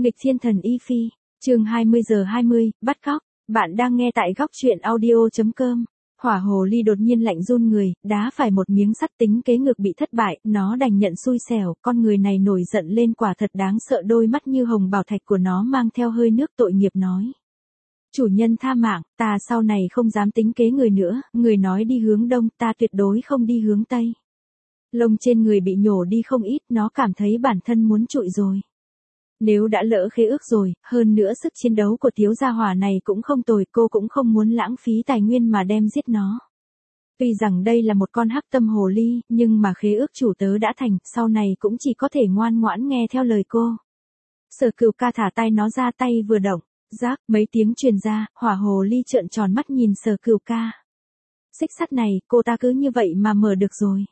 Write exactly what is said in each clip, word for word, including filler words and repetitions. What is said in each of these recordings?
Nghịch thiên thần Y Phi, chương hai mươi giờ hai mươi, bắt cóc. Bạn đang nghe tại góc truyện audio chấm com. Hỏa hồ ly đột nhiên lạnh run người, đá phải một miếng sắt, tính kế ngược bị thất bại, nó đành nhận xui xẻo, con người này nổi giận lên quả thật đáng sợ, đôi mắt như hồng bảo thạch của nó mang theo hơi nước tội nghiệp nói. Chủ nhân tha mạng, ta sau này không dám tính kế người nữa, người nói đi hướng đông, ta tuyệt đối không đi hướng tây. Lông trên người bị nhổ đi không ít, nó cảm thấy bản thân muốn trụi rồi. Nếu đã lỡ khế ước rồi, hơn nữa sức chiến đấu của thiếu gia hỏa này cũng không tồi, cô cũng không muốn lãng phí tài nguyên mà đem giết nó. Tuy rằng đây là một con hắc tâm hồ ly, nhưng mà khế ước chủ tớ đã thành, sau này cũng chỉ có thể ngoan ngoãn nghe theo lời cô. Sở Cửu Ca thả tay nó ra, tay vừa động, rác, mấy tiếng truyền ra, hỏa hồ ly trợn tròn mắt nhìn Sở Cửu Ca. Xích sắt này, cô ta cứ như vậy mà mở được rồi.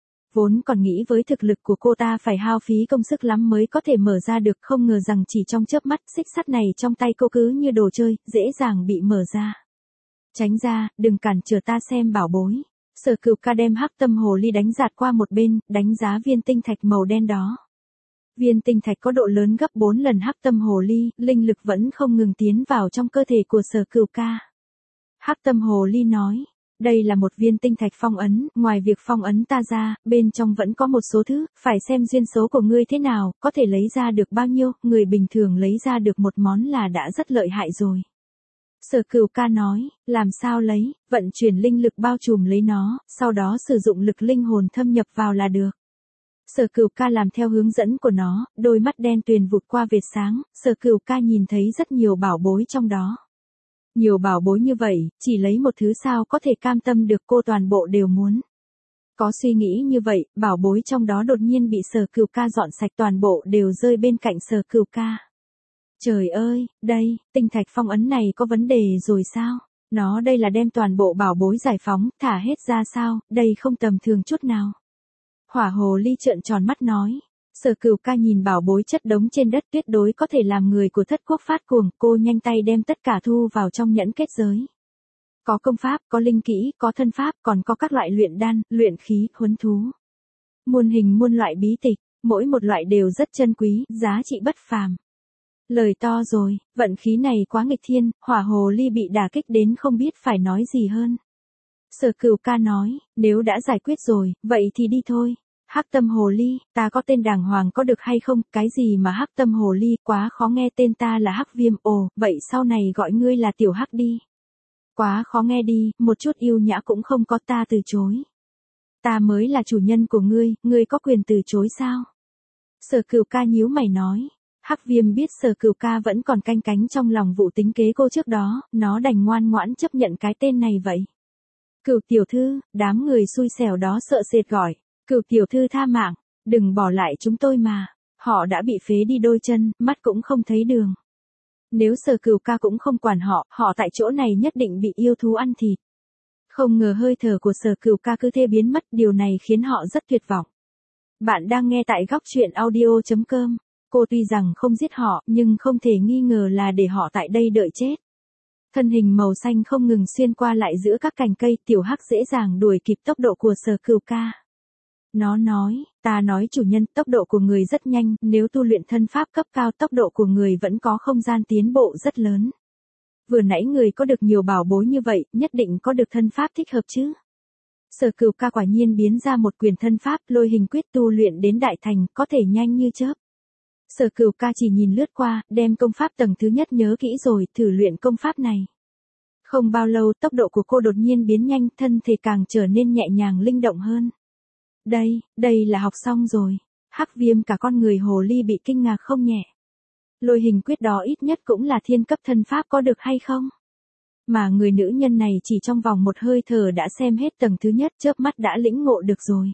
Vốn còn nghĩ với thực lực của cô ta phải hao phí công sức lắm mới có thể mở ra được, không ngờ rằng chỉ trong chớp mắt xích sắt này trong tay cô cứ như đồ chơi, dễ dàng bị mở ra. Tránh ra, đừng cản trở ta xem bảo bối. Sở Cửu Ca đem hắc tâm hồ ly đánh giạt qua một bên, đánh giá viên tinh thạch màu đen đó. Viên tinh thạch có độ lớn gấp bốn lần hắc tâm hồ ly, linh lực vẫn không ngừng tiến vào trong cơ thể của Sở Cửu Ca. Hắc tâm hồ ly nói. Đây là một viên tinh thạch phong ấn, ngoài việc phong ấn ta ra, bên trong vẫn có một số thứ, phải xem duyên số của ngươi thế nào, có thể lấy ra được bao nhiêu, người bình thường lấy ra được một món là đã rất lợi hại rồi. Sở Cửu Ca nói, làm sao lấy, vận chuyển linh lực bao trùm lấy nó, sau đó sử dụng lực linh hồn thâm nhập vào là được. Sở Cửu Ca làm theo hướng dẫn của nó, đôi mắt đen tuyền vụt qua vệt sáng, Sở Cửu Ca nhìn thấy rất nhiều bảo bối trong đó. Nhiều bảo bối như vậy, chỉ lấy một thứ sao có thể cam tâm được, cô toàn bộ đều muốn. Có suy nghĩ như vậy, bảo bối trong đó đột nhiên bị Sở Cửu Ca dọn sạch, toàn bộ đều rơi bên cạnh Sở Cửu Ca. Trời ơi, đây, tinh thạch phong ấn này có vấn đề rồi sao? Nó đây là đem toàn bộ bảo bối giải phóng, thả hết ra sao, đây không tầm thường chút nào. Hỏa hồ ly trợn tròn mắt nói. Sở Cửu Ca nhìn bảo bối chất đống trên đất, tuyệt đối có thể làm người của thất quốc phát cuồng, cô nhanh tay đem tất cả thu vào trong nhẫn kết giới. Có công pháp, có linh kỹ, có thân pháp, còn có các loại luyện đan, luyện khí, huấn thú. Muôn hình muôn loại bí tịch, mỗi một loại đều rất chân quý, giá trị bất phàm. Lời to rồi, vận khí này quá nghịch thiên, hỏa hồ ly bị đả kích đến không biết phải nói gì hơn. Sở Cửu Ca nói, nếu đã giải quyết rồi, vậy thì đi thôi. Hắc tâm hồ ly, ta có tên đàng hoàng có được hay không, cái gì mà hắc tâm hồ ly, quá khó nghe, tên ta là Hắc Viêm, ồ, vậy sau này gọi ngươi là tiểu hắc đi. Quá khó nghe đi, một chút yêu nhã cũng không có, ta từ chối. Ta mới là chủ nhân của ngươi, ngươi có quyền từ chối sao? Sở Cửu Ca nhíu mày nói. Hắc Viêm biết Sở Cửu Ca vẫn còn canh cánh trong lòng vụ tính kế cô trước đó, nó đành ngoan ngoãn chấp nhận cái tên này vậy. Cửu tiểu thư, đám người xui xẻo đó sợ sệt gọi. Cửu tiểu thư tha mạng, đừng bỏ lại chúng tôi mà, họ đã bị phế đi đôi chân, mắt cũng không thấy đường. Nếu Sở Cửu Ca cũng không quản họ, họ tại chỗ này nhất định bị yêu thú ăn thịt. Không ngờ hơi thở của Sở Cửu Ca cứ thế biến mất, điều này khiến họ rất tuyệt vọng. Bạn đang nghe tại góc truyện audio chấm com, cô tuy rằng không giết họ, nhưng không thể nghi ngờ là để họ tại đây đợi chết. Thân hình màu xanh không ngừng xuyên qua lại giữa các cành cây, tiểu hắc dễ dàng đuổi kịp tốc độ của Sở Cửu Ca. Nó nói, ta nói chủ nhân, tốc độ của người rất nhanh, nếu tu luyện thân pháp cấp cao tốc độ của người vẫn có không gian tiến bộ rất lớn. Vừa nãy người có được nhiều bảo bối như vậy, nhất định có được thân pháp thích hợp chứ. Sở Cửu Ca quả nhiên biến ra một quyền thân pháp, lôi hình quyết tu luyện đến đại thành, có thể nhanh như chớp. Sở Cửu Ca chỉ nhìn lướt qua, đem công pháp tầng thứ nhất nhớ kỹ rồi, thử luyện công pháp này. Không bao lâu tốc độ của cô đột nhiên biến nhanh, thân thể càng trở nên nhẹ nhàng linh động hơn. Đây, đây là học xong rồi. Hắc Viêm cả con người hồ ly bị kinh ngạc không nhẹ. Lôi hình quyết đó ít nhất cũng là thiên cấp thân pháp có được hay không? Mà người nữ nhân này chỉ trong vòng một hơi thở đã xem hết tầng thứ nhất, chớp mắt đã lĩnh ngộ được rồi.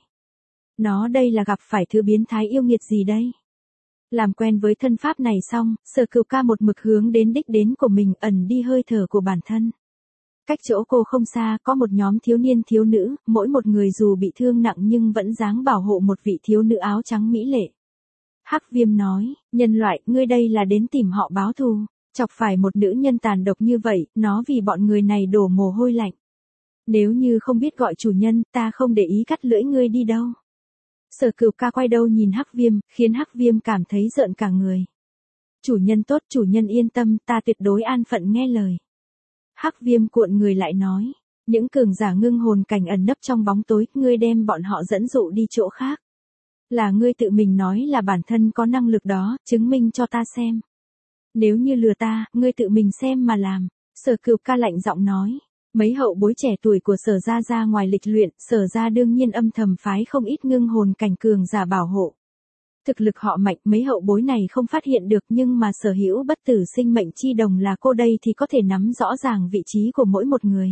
Nó đây là gặp phải thứ biến thái yêu nghiệt gì đây? Làm quen với thân pháp này xong, Sở Cửu Ca một mực hướng đến đích đến của mình, ẩn đi hơi thở của bản thân. Cách chỗ cô không xa, có một nhóm thiếu niên thiếu nữ, mỗi một người dù bị thương nặng nhưng vẫn dáng bảo hộ một vị thiếu nữ áo trắng mỹ lệ. Hắc Viêm nói, nhân loại, ngươi đây là đến tìm họ báo thù, chọc phải một nữ nhân tàn độc như vậy, nó vì bọn người này đổ mồ hôi lạnh. Nếu như không biết gọi chủ nhân, ta không để ý cắt lưỡi ngươi đi đâu. Sở Cửu Ca quay đầu nhìn Hắc Viêm, khiến Hắc Viêm cảm thấy rợn cả người. Chủ nhân tốt, chủ nhân yên tâm, ta tuyệt đối an phận nghe lời. Hắc Viêm cuộn người lại nói. Những cường giả ngưng hồn cảnh ẩn nấp trong bóng tối, ngươi đem bọn họ dẫn dụ đi chỗ khác. Là ngươi tự mình nói là bản thân có năng lực đó, chứng minh cho ta xem. Nếu như lừa ta, ngươi tự mình xem mà làm. Sở Cửu Ca lạnh giọng nói. Mấy hậu bối trẻ tuổi của Sở gia ra ngoài lịch luyện, Sở gia đương nhiên âm thầm phái không ít ngưng hồn cảnh cường giả bảo hộ. Thực lực họ mạnh, mấy hậu bối này không phát hiện được, nhưng mà sở hữu bất tử sinh mệnh chi đồng là cô đây thì có thể nắm rõ ràng vị trí của mỗi một người.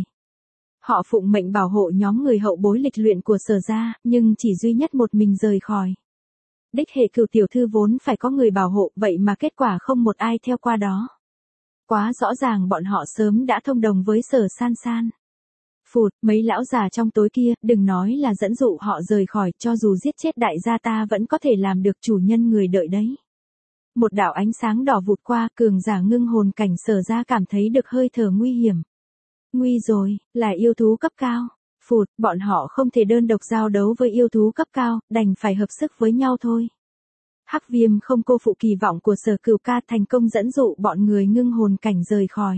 Họ phụng mệnh bảo hộ nhóm người hậu bối lịch luyện của Sở gia, nhưng chỉ duy nhất một mình rời khỏi. Đích hệ Cửu tiểu thư vốn phải có người bảo hộ, vậy mà kết quả không một ai theo qua đó. Quá rõ ràng bọn họ sớm đã thông đồng với Sở San San. Phụt, mấy lão già trong tối kia, đừng nói là dẫn dụ họ rời khỏi, cho dù giết chết đại gia ta vẫn có thể làm được, chủ nhân người đợi đấy. Một đạo ánh sáng đỏ vụt qua, cường giả ngưng hồn cảnh Sở gia cảm thấy được hơi thở nguy hiểm. Nguy rồi, là yêu thú cấp cao. Phụt, bọn họ không thể đơn độc giao đấu với yêu thú cấp cao, đành phải hợp sức với nhau thôi. Hắc Viêm không cô phụ kỳ vọng của Sở Cửu Ca, thành công dẫn dụ bọn người ngưng hồn cảnh rời khỏi.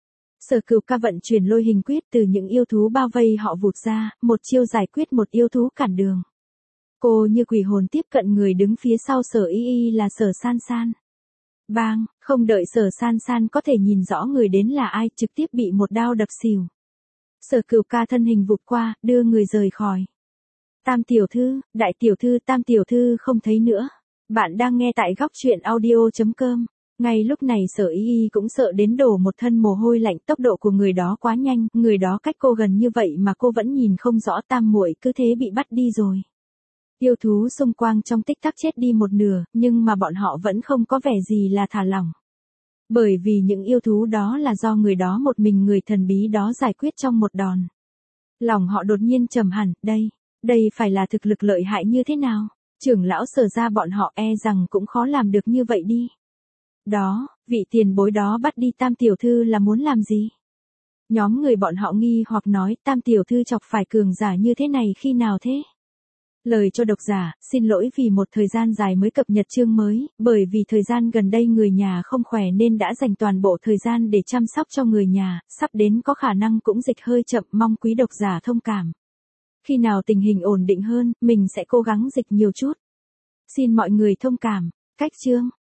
Sở Cửu Ca vận chuyển lôi hình quyết, từ những yêu thú bao vây họ vụt ra, một chiêu giải quyết một yêu thú cản đường. Cô như quỷ hồn tiếp cận người đứng phía sau Sở Y Y là Sở San San. Bang, không đợi Sở San San có thể nhìn rõ người đến là ai, trực tiếp bị một đao đập xỉu. Sở Cửu Ca thân hình vụt qua, đưa người rời khỏi. Tam tiểu thư, đại tiểu thư, Tam tiểu thư không thấy nữa. Bạn đang nghe tại góc truyện audio chấm com. Ngay lúc này Sở Y Y cũng sợ đến đổ một thân mồ hôi lạnh, tốc độ của người đó quá nhanh, người đó cách cô gần như vậy mà cô vẫn nhìn không rõ, Tam muội cứ thế bị bắt đi rồi. Yêu thú xung quanh trong tích tắc chết đi một nửa, nhưng mà bọn họ vẫn không có vẻ gì là thả lỏng. Bởi vì những yêu thú đó là do người đó một mình người thần bí đó giải quyết trong một đòn. Lòng họ đột nhiên trầm hẳn, đây, đây phải là thực lực lợi hại như thế nào? Trưởng lão Sở gia bọn họ e rằng cũng khó làm được như vậy đi. Đó, vị tiền bối đó bắt đi Tam tiểu thư là muốn làm gì? Nhóm người bọn họ nghi hoặc nói, Tam tiểu thư chọc phải cường giả như thế này khi nào thế? Lời cho độc giả, xin lỗi vì một thời gian dài mới cập nhật chương mới, bởi vì thời gian gần đây người nhà không khỏe nên đã dành toàn bộ thời gian để chăm sóc cho người nhà, sắp đến có khả năng cũng dịch hơi chậm, mong quý độc giả thông cảm. Khi nào tình hình ổn định hơn, mình sẽ cố gắng dịch nhiều chút. Xin mọi người thông cảm. Cách chương